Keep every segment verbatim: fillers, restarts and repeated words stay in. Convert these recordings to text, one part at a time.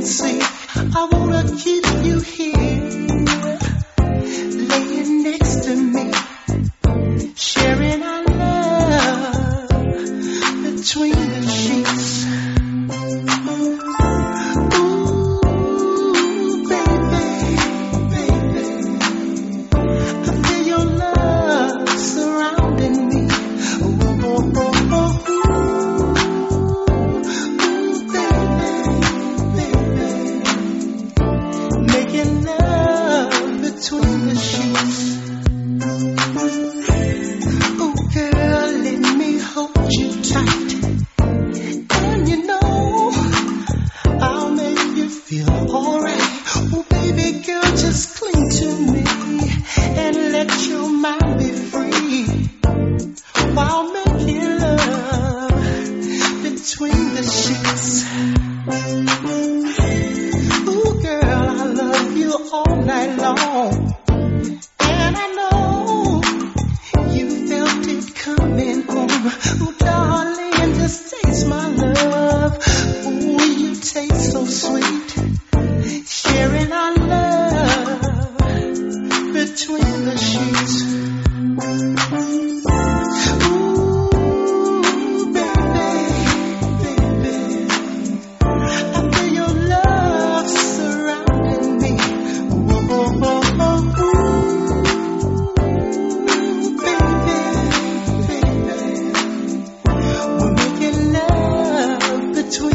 see. I wanna keep you here, laying next to me, sharing our love between the sheets. Ooh, baby, baby, I feel your love surrounding me. Oh, oh, oh, oh. Between the sheets. Oh girl, let me hold you tight. And you know I'll make you feel alright. Oh baby girl, just cling to me and let your mind be free while making love between the sheets. Oh girl, I love you all night long. And I know you felt it coming home. Oh darling, just taste my love. Oh, you taste so sweet. Sharing our love between the sheets. Ooh, baby, baby, I feel your love surrounding me. Oh, oh, oh.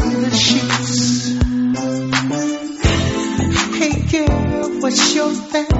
Between the sheets. Hey girl, what's your thing?